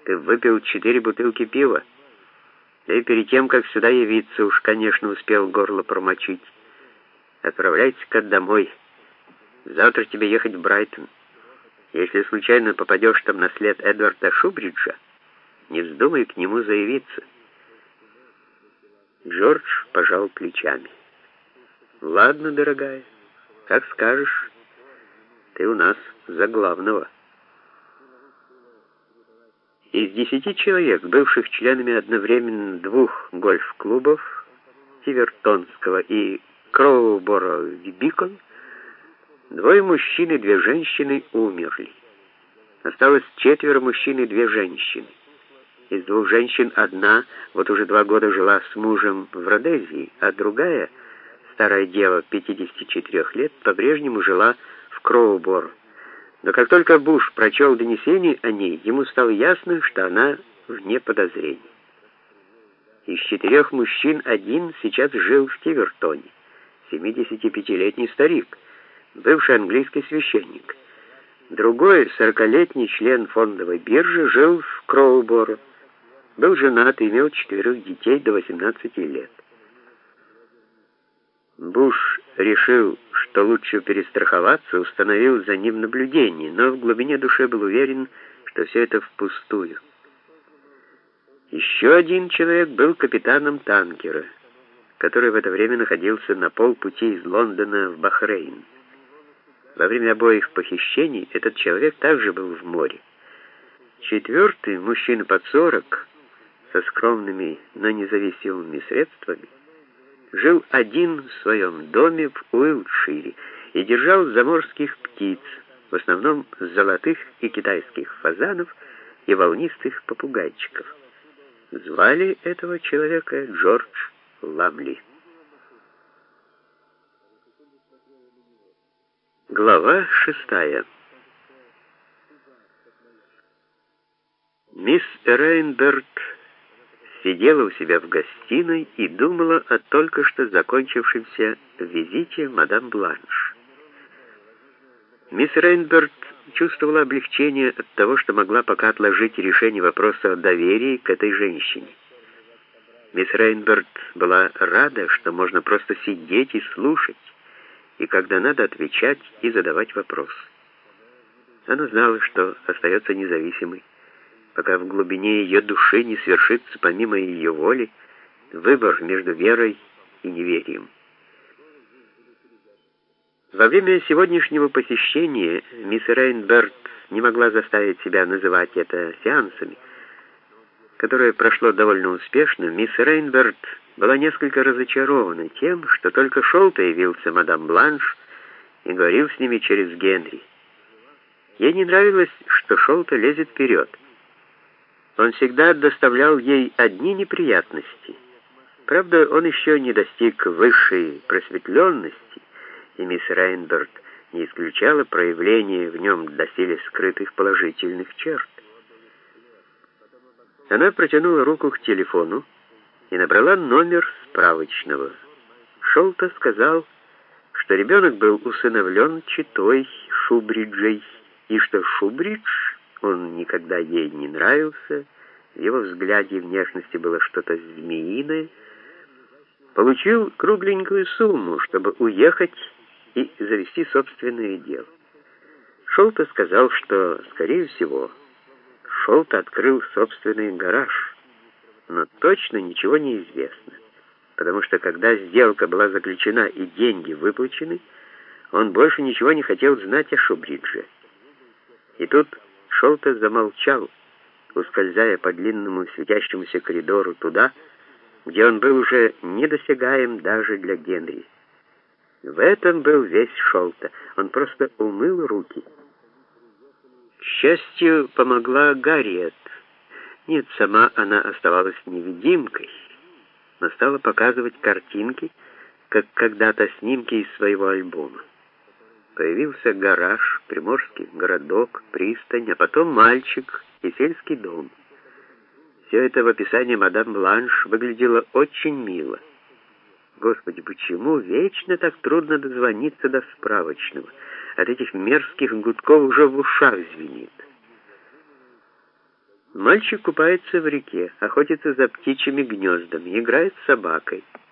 Ты выпил 4 бутылки пива. Да и перед тем, как сюда явиться, уж, конечно, успел горло промочить. Отправляйся-ка домой. Завтра тебе ехать в Брайтон. Если случайно попадешь там на след Эдварда Шубриджа, не вздумай к нему заявиться». Джордж пожал плечами. «Ладно, дорогая, как скажешь. Ты у нас за главного». Из 10 человек, бывших членами одновременно 2 гольф-клубов, Тивертонского и Кроуборо-Бикон, 2 мужчин и 2 женщины умерли. Осталось 4 мужчин и 2 женщины. Из 2 женщин одна вот уже 2 года жила с мужем в Родезии, а другая, старая дева 54 лет, по-прежнему жила в Кроуборо. Но как только Буш прочел донесение о ней, ему стало ясно, что она вне подозрений. Из 4 мужчин один сейчас жил в Тивертоне, 75-летний старик, бывший английский священник. Другой, 40-летний член фондовой биржи, жил в Кроуборо, был женат и имел 4 детей до 18 лет. Буш решил, что лучше перестраховаться, установил за ним наблюдение, но в глубине души был уверен, что все это впустую. Еще один человек был капитаном танкера, который в это время находился на полпути из Лондона в Бахрейн. Во время обоих похищений этот человек также был в море. 4-й, мужчина под 40, со скромными, но независимыми средствами, жил один в своем доме в Уилтшире и держал заморских птиц, в основном золотых и китайских фазанов и волнистых попугайчиков. Звали этого человека Джордж Ламли. Глава 6. Мисс Рейнберг сидела у себя в гостиной и думала о только что закончившемся визите мадам Бланш. Мисс Рейнберг чувствовала облегчение от того, что могла пока отложить решение вопроса о доверии к этой женщине. Мисс Рейнберг была рада, что можно просто сидеть и слушать, и когда надо отвечать и задавать вопросы. Она знала, что остается независимой, пока в глубине ее души не свершится помимо ее воли выбор между верой и неверием. Во время сегодняшнего посещения мисс Рейнберг не могла заставить себя называть это сеансами, которое прошло довольно успешно. Мисс Рейнберг была несколько разочарована тем, что только Шолта явился мадам Бланш и говорил с ними через Генри. Ей не нравилось, что Шолта лезет вперед. Он всегда доставлял ей одни неприятности. Правда, он еще не достиг высшей просветленности, и мисс Рейнберг не исключала проявления в нем доселе скрытых положительных черт. Она протянула руку к телефону и набрала номер справочного. Шолта сказал, что ребенок был усыновлен четой Шубриджей, и что Шубридж, он никогда ей не нравился, в его взгляде и внешности было что-то змеиное, получил кругленькую сумму, чтобы уехать и завести собственное дело. Шолта сказал, что, скорее всего, Шолта открыл собственный гараж, но точно ничего не известно, потому что когда сделка была заключена и деньги выплачены, он больше ничего не хотел знать о Шубридже. И тут Шолта замолчал, ускользая по длинному светящемуся коридору туда, где он был уже недосягаем даже для Генри. В этом был весь Шолта. Он просто умыл руки. К счастью, помогла Гарриет. Нет, сама она оставалась невидимкой, но стала показывать картинки, как когда-то снимки из своего альбома. Появился гараж, приморский городок, пристань, а потом мальчик и сельский дом. Все это в описании мадам Бланш выглядело очень мило. Господи, почему вечно так трудно дозвониться до справочного? От этих мерзких гудков уже в ушах звенит. Мальчик купается в реке, охотится за птичьими гнездами, играет с собакой.